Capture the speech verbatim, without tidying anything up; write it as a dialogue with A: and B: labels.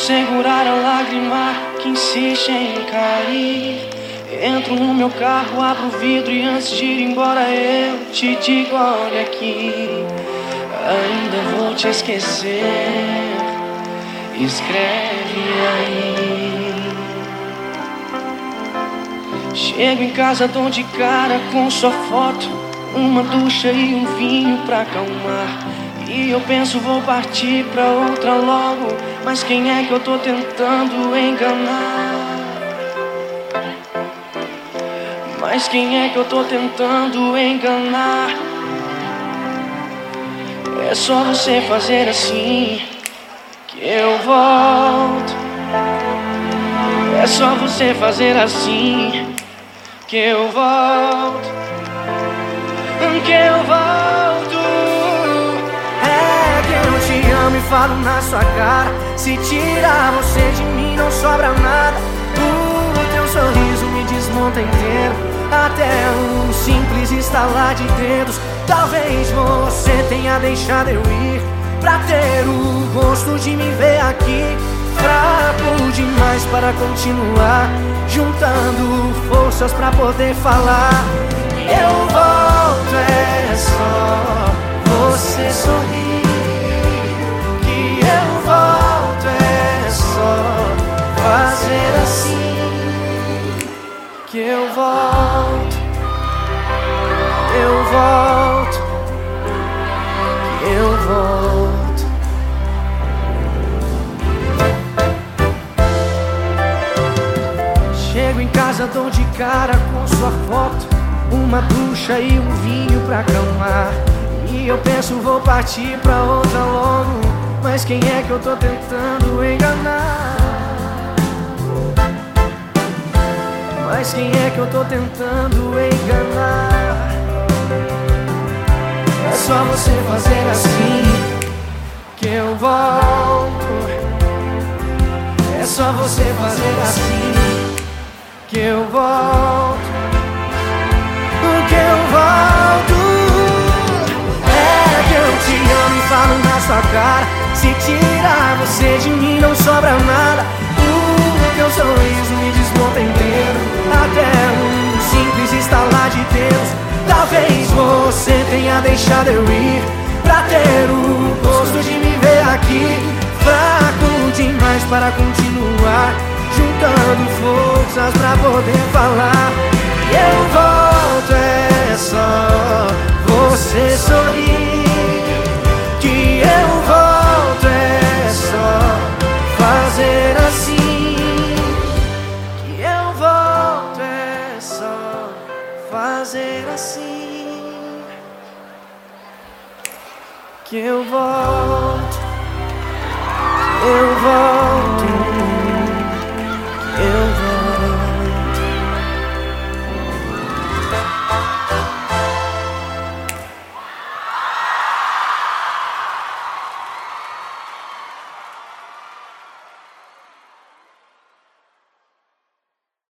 A: segurar a lágrima que insiste em cair. Entro no meu carro, abro o vidro e antes de ir embora eu te digo: olha aqui, ainda vou te esquecer. Escreve aí. Chego em casa, dou de cara com sua foto, uma ducha e um vinho pra acalmar. E eu penso, vou partir pra outra logo, mas quem é que eu tô tentando enganar? Mas quem é que eu tô tentando enganar? É só você fazer assim que eu volto. É só você fazer assim que eu volto. Que eu volto.
B: É que eu te amo e falo na sua cara. Se tirar você de mim não sobra nada. O teu sorriso me desmonta inteiro, até um simples estalar de dedos. Talvez você tenha deixado eu ir pra ter o gosto de me ver aqui. Fraco demais para continuar, juntando forças pra poder falar. Eu volto, é só você sorrir. Que eu volto, é só fazer assim. Que eu volto, eu volto, que eu volto. Chego em casa, dou de cara com sua foto, uma ducha e um vinho pra acalmar. E eu penso, vou partir pra outra logo, mas quem é que eu tô tentando enganar? Mas quem é que eu tô tentando enganar? É só você fazer assim que eu volto. É só você fazer assim que eu volto. Que eu volto. É que eu te amo e falo na sua cara. Se tirar você de mim não sobra nada. O teu sorriso me desmonta inteiro, até um simples estalar de dedos. Talvez você tenha deixado eu ir pra ter o gosto de me ver aqui. Fraco demais para continuar, juntando forças pra poder falar. Eu volto, é só você sorrir. Que eu volto, é só fazer assim. Que eu volto, é só fazer assim. Que eu volto, eu volto.